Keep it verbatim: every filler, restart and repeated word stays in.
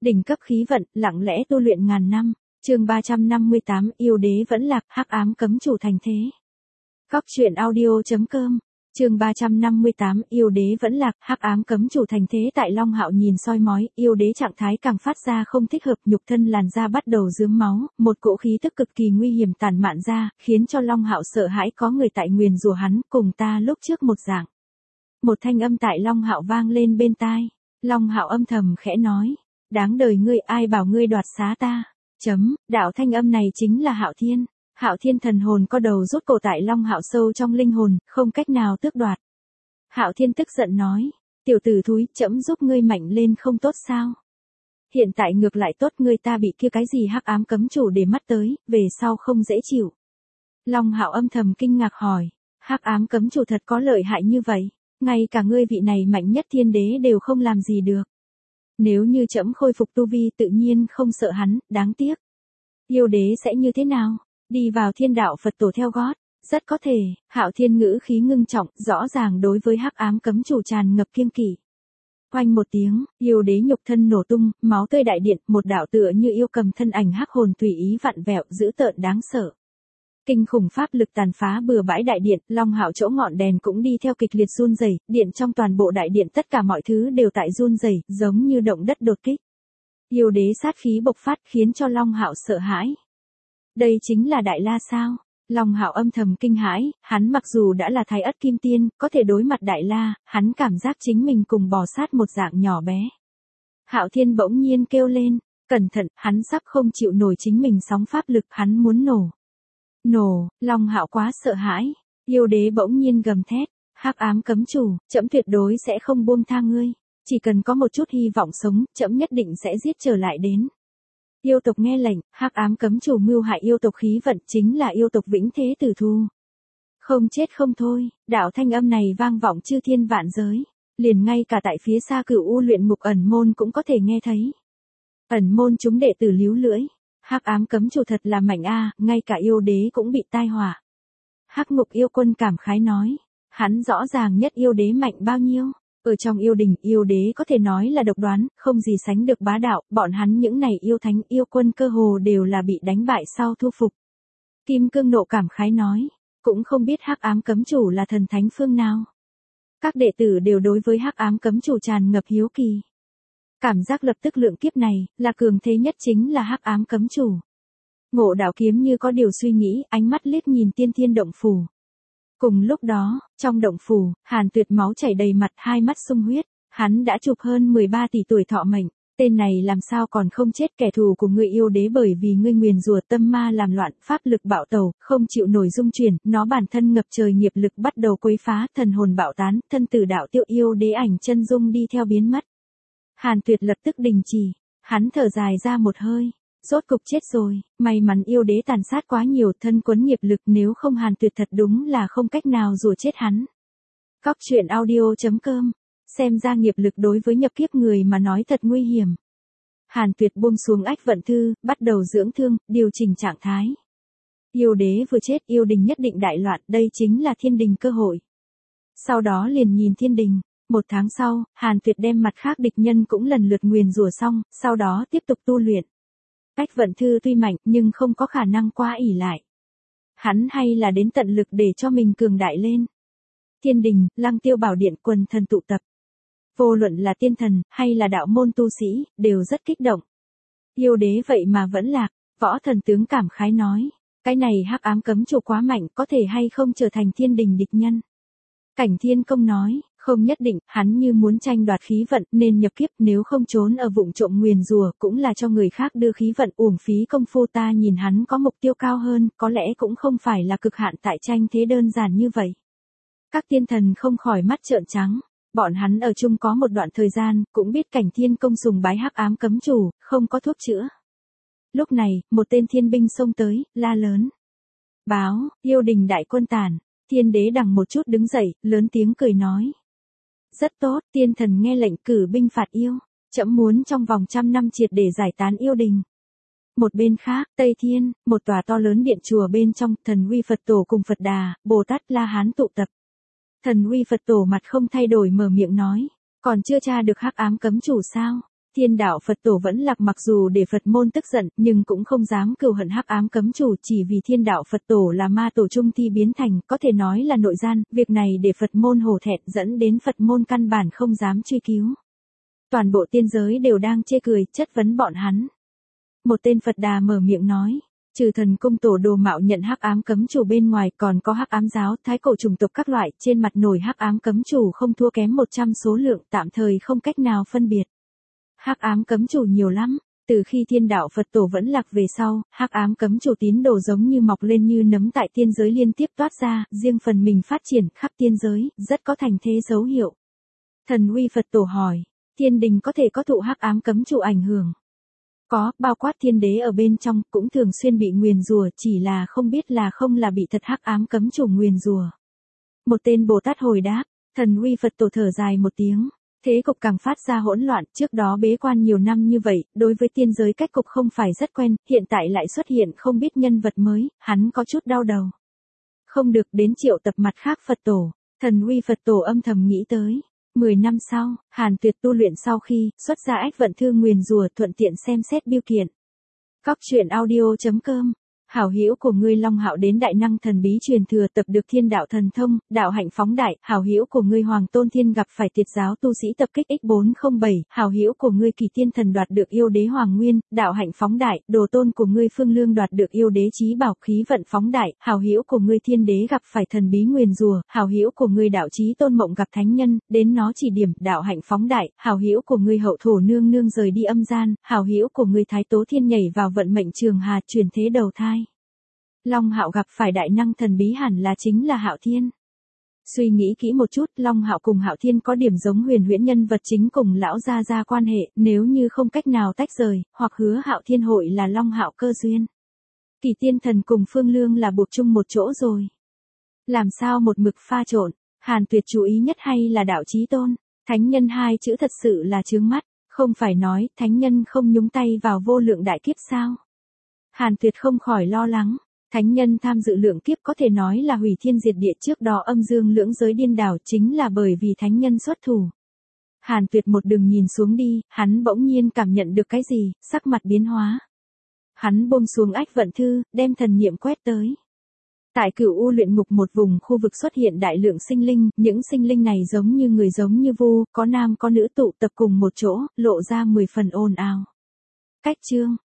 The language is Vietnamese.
Đỉnh cấp khí vận, lặng lẽ tu luyện ngàn năm. Chương ba trăm năm mươi tám, yêu đế vẫn lạc, hắc ám cấm chủ thành thế. Góc truyện audio chấm com. Chương ba trăm năm mươi tám, yêu đế vẫn lạc, hắc ám cấm chủ thành thế. Tại Long Hạo nhìn soi mói, yêu đế trạng thái càng phát ra không thích hợp, nhục thân làn da bắt đầu rướm máu, một cỗ khí tức cực kỳ nguy hiểm tản mạn ra, khiến cho Long Hạo sợ hãi, có người tại nguyền rủa hắn, cùng ta lúc trước một dạng. Một thanh âm tại Long Hạo vang lên bên tai. Long Hạo âm thầm khẽ nói, đáng đời ngươi, ai bảo ngươi đoạt xá ta. Chấm, đạo thanh âm này chính là Hạo Thiên. Hạo Thiên thần hồn có đầu rút cổ tại Long Hạo sâu trong linh hồn, không cách nào tước đoạt. Hạo Thiên tức giận nói, tiểu tử thúi, trẫm giúp ngươi mạnh lên không tốt sao? Hiện tại ngược lại tốt, ngươi ta bị kia cái gì hắc ám cấm chủ để mắt tới, về sau không dễ chịu. Long Hạo âm thầm kinh ngạc hỏi, hắc ám cấm chủ thật có lợi hại như vậy, ngay cả ngươi vị này mạnh nhất thiên đế đều không làm gì được. Nếu như trẫm khôi phục tu vi tự nhiên không sợ hắn, đáng tiếc. Yêu đế sẽ như thế nào? Đi vào thiên đạo Phật tổ theo gót, rất có thể. Hạo Thiên ngữ khí ngưng trọng, rõ ràng đối với hắc ám cấm chủ tràn ngập kiêng kỵ. Oanh một tiếng, yêu đế nhục thân nổ tung, máu tươi đại điện, một đạo tựa như yêu cầm thân ảnh hắc hồn tùy ý vặn vẹo, dữ tợn đáng sợ. Kinh khủng pháp lực tàn phá bừa bãi đại điện, Long Hạo chỗ ngọn đèn cũng đi theo kịch liệt run rẩy, điện trong toàn bộ đại điện tất cả mọi thứ đều tại run rẩy, giống như động đất đột kích. Yêu đế sát khí bộc phát khiến cho Long Hạo sợ hãi. Đây chính là Đại La sao? Long Hạo âm thầm kinh hãi, hắn mặc dù đã là Thái Ất Kim Tiên, có thể đối mặt Đại La, hắn cảm giác chính mình cùng bò sát một dạng nhỏ bé. Hạo Thiên bỗng nhiên kêu lên, cẩn thận, hắn sắp không chịu nổi chính mình sóng pháp lực, hắn muốn nổ. Nổ, Long Hạo quá sợ hãi, yêu đế bỗng nhiên gầm thét, hắc ám cấm chủ, trẫm tuyệt đối sẽ không buông tha ngươi, chỉ cần có một chút hy vọng sống, trẫm nhất định sẽ giết trở lại đến. Yêu tộc nghe lệnh, hắc ám cấm chủ mưu hại yêu tộc khí vận, chính là yêu tộc vĩnh thế tử thu. Không chết không thôi, đạo thanh âm này vang vọng chư thiên vạn giới, liền ngay cả tại phía xa Cửu U luyện ngục ẩn môn cũng có thể nghe thấy. Ẩn môn chúng đệ tử líu lưỡi, hắc ám cấm chủ thật là mạnh a, ngay cả yêu đế cũng bị tai họa. Hắc ngục yêu quân cảm khái nói, hắn rõ ràng nhất yêu đế mạnh bao nhiêu. Ở trong yêu đình, yêu đế có thể nói là độc đoán, không gì sánh được bá đạo, bọn hắn những này yêu thánh yêu quân cơ hồ đều là bị đánh bại sau thu phục. Kim Cương nộ cảm khái nói, cũng không biết hắc ám cấm chủ là thần thánh phương nào. Các đệ tử đều đối với hắc ám cấm chủ tràn ngập hiếu kỳ. Cảm giác lập tức lượng kiếp này, là cường thế nhất chính là hắc ám cấm chủ. Ngộ Đạo Kiếm như có điều suy nghĩ, ánh mắt liếc nhìn tiên thiên động phủ. Cùng lúc đó, trong động phủ, Hàn Tuyệt máu chảy đầy mặt, hai mắt sung huyết, hắn đã chụp hơn mười ba tỷ tuổi thọ mệnh, tên này làm sao còn không chết, kẻ thù của ngươi yêu đế bởi vì ngươi nguyền rủa tâm ma làm loạn, pháp lực bạo tẩu, không chịu nổi dung chuyển, nó bản thân ngập trời nghiệp lực bắt đầu quấy phá, thần hồn bạo tán, thân tử đạo tiêu, yêu đế ảnh chân dung đi theo biến mất. Hàn Tuyệt lập tức đình chỉ, hắn thở dài ra một hơi. Rốt cục chết rồi, may mắn yêu đế tàn sát quá nhiều, thân quấn nghiệp lực, nếu không Hàn Tuyệt thật đúng là không cách nào rủa chết hắn. Góc truyện audio chấm com, xem ra nghiệp lực đối với nhập kiếp người mà nói thật nguy hiểm. Hàn Tuyệt buông xuống ách vận thư, bắt đầu dưỡng thương, điều chỉnh trạng thái. Yêu đế vừa chết, yêu đình nhất định đại loạn, đây chính là thiên đình cơ hội. Sau đó liền nhìn thiên đình. Một tháng sau, Hàn Tuyệt đem mặt khác địch nhân cũng lần lượt nguyền rủa xong, sau đó tiếp tục tu luyện. Cách vận thư tuy mạnh nhưng không có khả năng quá ỷ lại. Hắn hay là đến tận lực để cho mình cường đại lên. Thiên đình, Lăng Tiêu Bảo Điện, quần thần tụ tập. Vô luận là tiên thần, hay là đạo môn tu sĩ, đều rất kích động. Yêu đế vậy mà vẫn lạc, võ thần tướng cảm khái nói. Cái này hắc ám cấm chủ quá mạnh, có thể hay không trở thành thiên đình địch nhân. Cảnh Thiên Công nói, không nhất định, hắn như muốn tranh đoạt khí vận nên nhập kiếp, nếu không trốn ở vụng trộm nguyền rủa cũng là cho người khác đưa khí vận, uổng phí công phu. Ta nhìn hắn có mục tiêu cao hơn, có lẽ cũng không phải là cực hạn tại tranh thế đơn giản như vậy. Các tiên thần không khỏi mắt trợn trắng, bọn hắn ở chung có một đoạn thời gian, cũng biết Cảnh Thiên Công sùng bái hắc ám cấm chủ, không có thuốc chữa. Lúc này, một tên thiên binh xông tới, la lớn. Báo, yêu đình đại quân tản. Thiên đế đằng một chút đứng dậy, lớn tiếng cười nói. Rất tốt, tiên thần nghe lệnh cử binh phạt yêu, trẫm muốn trong vòng trăm năm triệt để giải tán yêu đình. Một bên khác, Tây Thiên, một tòa to lớn điện chùa bên trong, Thần Uy Phật Tổ cùng Phật Đà, Bồ Tát La Hán tụ tập. Thần Uy Phật Tổ mặt không thay đổi mở miệng nói, còn chưa tra được hắc ám cấm chủ sao? Thiên đạo Phật tổ vẫn lạc mặc dù để Phật môn tức giận, nhưng cũng không dám cừu hận hắc ám cấm chủ, chỉ vì thiên đạo Phật tổ là ma tổ trung thi biến thành, có thể nói là nội gian, việc này để Phật môn hổ thẹn dẫn đến Phật môn căn bản không dám truy cứu. Toàn bộ tiên giới đều đang chê cười, chất vấn bọn hắn. Một tên Phật Đà mở miệng nói, trừ thần cung tổ đồ mạo nhận hắc ám cấm chủ bên ngoài còn có hắc ám giáo, thái cổ chủng tộc các loại, trên mặt nổi hắc ám cấm chủ không thua kém một trăm số lượng, tạm thời không cách nào phân biệt. Hắc ám cấm chủ nhiều lắm, từ khi thiên đạo Phật tổ vẫn lạc về sau, hắc ám cấm chủ tín đồ giống như mọc lên như nấm tại tiên giới liên tiếp toát ra, riêng phần mình phát triển khắp tiên giới, rất có thành thế dấu hiệu. Thần uy Phật tổ hỏi, thiên đình có thể có thụ hắc ám cấm chủ ảnh hưởng? Có, bao quát thiên đế ở bên trong, cũng thường xuyên bị nguyền rủa, chỉ là không biết là không là bị thật hắc ám cấm chủ nguyền rủa. Một tên Bồ Tát hồi đáp, thần uy Phật tổ thở dài một tiếng. Thế cục càng phát ra hỗn loạn, trước đó bế quan nhiều năm như vậy, đối với tiên giới cách cục không phải rất quen, hiện tại lại xuất hiện không biết nhân vật mới, hắn có chút đau đầu. Không được đến triệu tập mặt khác Phật tổ, thần uy Phật tổ âm thầm nghĩ tới. Mười năm sau, Hàn Tuyệt tu luyện sau khi, xuất ra ách vận thư nguyền rủa thuận tiện xem xét biêu kiện. Cóc truyện audio chấm com Hảo hữu của ngươi Long Hạo đến đại năng thần bí truyền thừa tập được thiên đạo thần thông, đạo hạnh phóng đại, hảo hữu của ngươi Hoàng Tôn Thiên gặp phải tiệt giáo tu sĩ tập kích x bốn không bảy, hảo hữu của ngươi Kỳ Tiên Thần đoạt được yêu đế Hoàng Nguyên, đạo hạnh phóng đại, đồ tôn của ngươi Phương Lương đoạt được yêu đế chí bảo khí vận phóng đại, hảo hữu của ngươi Thiên đế gặp phải thần bí nguyền rủa, hảo hữu của ngươi đạo chí Tôn Mộng gặp thánh nhân, đến nó chỉ điểm, đạo hạnh phóng đại, hảo hữu của ngươi Hậu Thổ Nương Nương rời đi âm gian, hảo hữu của ngươi Thái Tố Thiên nhảy vào vận mệnh trường hà chuyển thế đầu thai. Long Hạo gặp phải đại năng thần bí hẳn là chính là Hạo Thiên. Suy nghĩ kỹ một chút, Long Hạo cùng Hạo Thiên có điểm giống huyền huyễn nhân vật chính cùng lão gia gia quan hệ, nếu như không cách nào tách rời, hoặc hứa Hạo Thiên hội là Long Hạo cơ duyên. Kỳ Tiên Thần cùng Phương Lương là buộc chung một chỗ rồi. Làm sao một mực pha trộn, Hàn Tuyệt chú ý nhất hay là đạo chí tôn, thánh nhân hai chữ thật sự là chướng mắt, không phải nói thánh nhân không nhúng tay vào vô lượng đại kiếp sao? Hàn Tuyệt không khỏi lo lắng. Thánh nhân tham dự lượng kiếp có thể nói là hủy thiên diệt địa, trước đó âm dương lưỡng giới điên đảo chính là bởi vì thánh nhân xuất thủ. Hàn Tuyệt một đường nhìn xuống đi, hắn bỗng nhiên cảm nhận được cái gì, sắc mặt biến hóa. Hắn buông xuống ách vận thư, đem thần niệm quét tới. Tại Cửu U luyện ngục một vùng khu vực xuất hiện đại lượng sinh linh, những sinh linh này giống như người giống như vu, có nam có nữ tụ tập cùng một chỗ, lộ ra mười phần ồn ào. Cách chương